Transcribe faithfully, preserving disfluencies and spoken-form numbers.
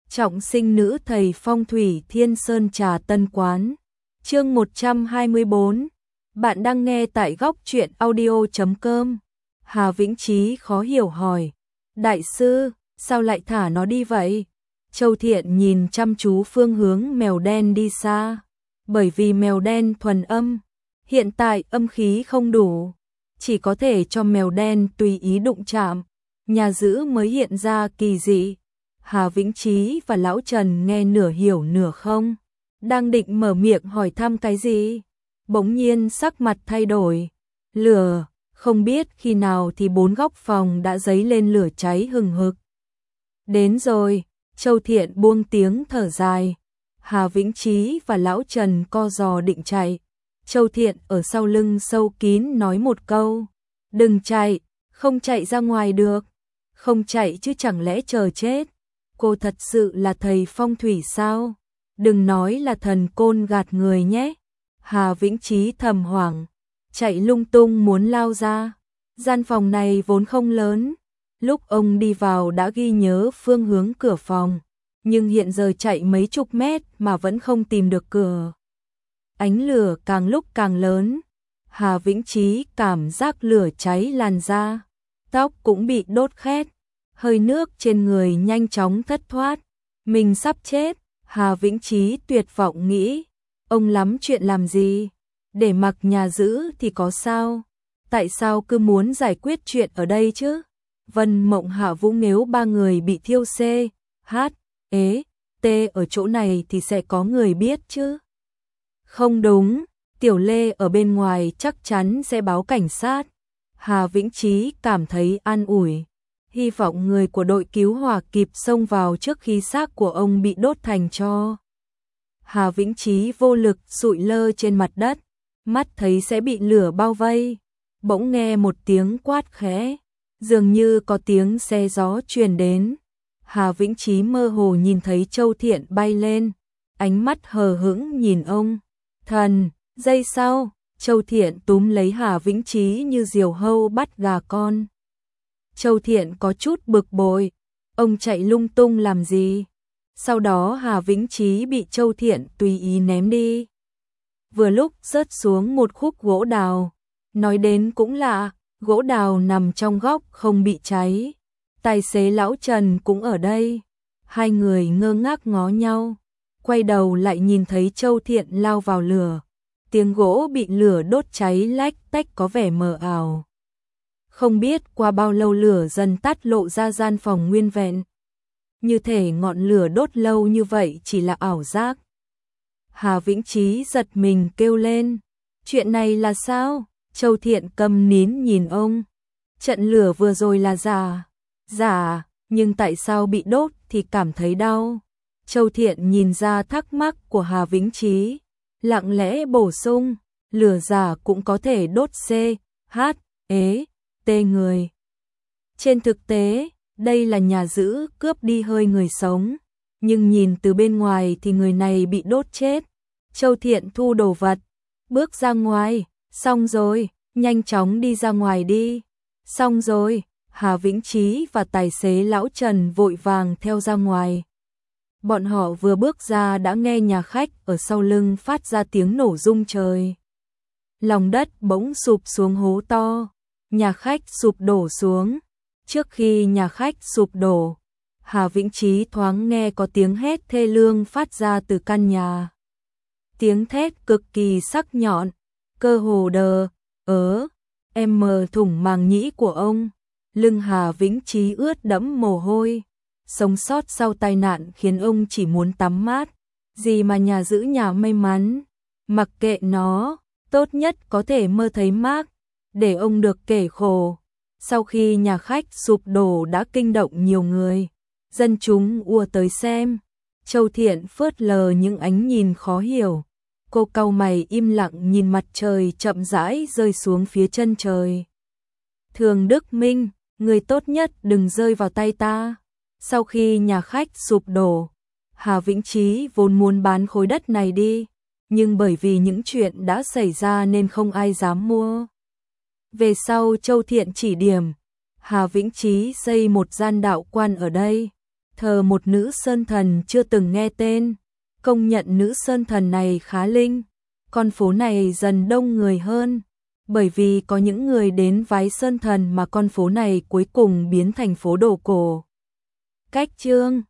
Trọng sinh nữ thầy phong thủy Thiên Sơn Trà Tân Quán. Chương một trăm hai mươi bốn. Bạn đang nghe tại góc truyện audio chấm com. Hà Vĩnh Chí khó hiểu hỏi. Đại sư, sao lại thả nó đi vậy? Châu Thiện nhìn chăm chú phương hướng mèo đen đi xa. Bởi vì mèo đen thuần âm, hiện tại âm khí không đủ, chỉ có thể cho mèo đen tùy ý đụng chạm, nhà giữ mới hiện ra kỳ dị. Hà Vĩnh Chí và Lão Trần nghe nửa hiểu nửa không, đang định mở miệng hỏi thăm cái gì, bỗng nhiên sắc mặt thay đổi. Lửa, không biết khi nào thì bốn góc phòng đã dấy lên lửa cháy hừng hực. Đến rồi, Châu Thiện buông tiếng thở dài. Hà Vĩnh Chí và Lão Trần co giò định chạy. Châu Thiện ở sau lưng sâu kín nói một câu. Đừng chạy, không chạy ra ngoài được. Không chạy chứ chẳng lẽ chờ chết. Cô thật sự là thầy phong thủy sao? Đừng nói là thần côn gạt người nhé. Hà Vĩnh Chí thầm hoảng, chạy lung tung muốn lao ra. Gian phòng này vốn không lớn. Lúc ông đi vào đã ghi nhớ phương hướng cửa phòng, nhưng hiện giờ chạy mấy chục mét mà vẫn không tìm được cửa. Ánh lửa càng lúc càng lớn. Hà Vĩnh Chí cảm giác lửa cháy lan ra, tóc cũng bị đốt khét, hơi nước trên người nhanh chóng thất thoát. Mình sắp chết, Hà Vĩnh Chí tuyệt vọng nghĩ. Ông lắm chuyện làm gì? Để mặc nhà giữ thì có sao? Tại sao cứ muốn giải quyết chuyện ở đây chứ? Vân Mộng Hạ Vũ nếu ba người bị thiêu C, H, E, T ở chỗ này thì sẽ có người biết chứ? Không đúng, Tiểu Lê ở bên ngoài chắc chắn sẽ báo cảnh sát. Hà Vĩnh Chí cảm thấy an ủi, hy vọng người của đội cứu hỏa kịp xông vào trước khi xác của ông bị đốt thành tro. Hà Vĩnh Chí vô lực sụi lơ trên mặt đất, mắt thấy sẽ bị lửa bao vây. Bỗng nghe một tiếng quát khẽ, dường như có tiếng xe gió truyền đến. Hà Vĩnh Chí mơ hồ nhìn thấy Châu Thiện bay lên, ánh mắt hờ hững nhìn ông. Thần, giây sau, Châu Thiện túm lấy Hà Vĩnh Chí như diều hâu bắt gà con. Châu Thiện có chút bực bội, ông chạy lung tung làm gì? Sau đó Hà Vĩnh Chí bị Châu Thiện tùy ý ném đi. Vừa lúc rớt xuống một khúc gỗ đào, nói đến cũng lạ, gỗ đào nằm trong góc không bị cháy. Tài xế Lão Trần cũng ở đây. Hai người ngơ ngác ngó nhau, quay đầu lại nhìn thấy Châu Thiện lao vào lửa. Tiếng gỗ bị lửa đốt cháy lách tách có vẻ mờ ảo. Không biết qua bao lâu lửa dần tắt lộ ra gian phòng nguyên vẹn. Như thể ngọn lửa đốt lâu như vậy chỉ là ảo giác. Hà Vĩnh Chí giật mình kêu lên. Chuyện này là sao? Châu Thiện câm nín nhìn ông. Trận lửa vừa rồi là giả. Giả, nhưng tại sao bị đốt thì cảm thấy đau? Châu Thiện nhìn ra thắc mắc của Hà Vĩnh Chí, lặng lẽ bổ sung, lửa giả cũng có thể đốt C, H, E, T người. Trên thực tế, đây là nhà giữ cướp đi hơi người sống, nhưng nhìn từ bên ngoài thì người này bị đốt chết. Châu Thiện thu đồ vật, bước ra ngoài, xong rồi, nhanh chóng đi ra ngoài đi. Xong rồi, Hà Vĩnh Chí và tài xế Lão Trần vội vàng theo ra ngoài. Bọn họ vừa bước ra đã nghe nhà khách ở sau lưng phát ra tiếng nổ rung trời. Lòng đất bỗng sụp xuống hố to, nhà khách sụp đổ xuống. Trước khi nhà khách sụp đổ, Hà Vĩnh Chí thoáng nghe có tiếng hét thê lương phát ra từ căn nhà. Tiếng thét cực kỳ sắc nhọn, cơ hồ đờ, ớ, em mờ thủng màng nhĩ của ông. Lưng Hà Vĩnh Chí ướt đẫm mồ hôi. Sống sót sau tai nạn khiến ông chỉ muốn tắm mát. Gì mà nhà giữ nhà may mắn. Mặc kệ nó, tốt nhất có thể mơ thấy mát, để ông được kể khổ. Sau khi nhà khách sụp đổ đã kinh động nhiều người, dân chúng ùa tới xem. Châu Thiện phớt lờ những ánh nhìn khó hiểu. Cô cau mày im lặng nhìn mặt trời chậm rãi rơi xuống phía chân trời. Thường Đức Minh, người tốt nhất đừng rơi vào tay ta. Sau khi nhà khách sụp đổ, Hà Vĩnh Chí vốn muốn bán khối đất này đi, nhưng bởi vì những chuyện đã xảy ra nên không ai dám mua. Về sau Châu Thiện chỉ điểm, Hà Vĩnh Chí xây một gian đạo quan ở đây. thờ một nữ sơn thần chưa từng nghe tên, công nhận nữ sơn thần này khá linh. Con phố này dần đông người hơn, bởi vì có những người đến vái sơn thần mà con phố này cuối cùng biến thành phố đồ cổ. Cách chương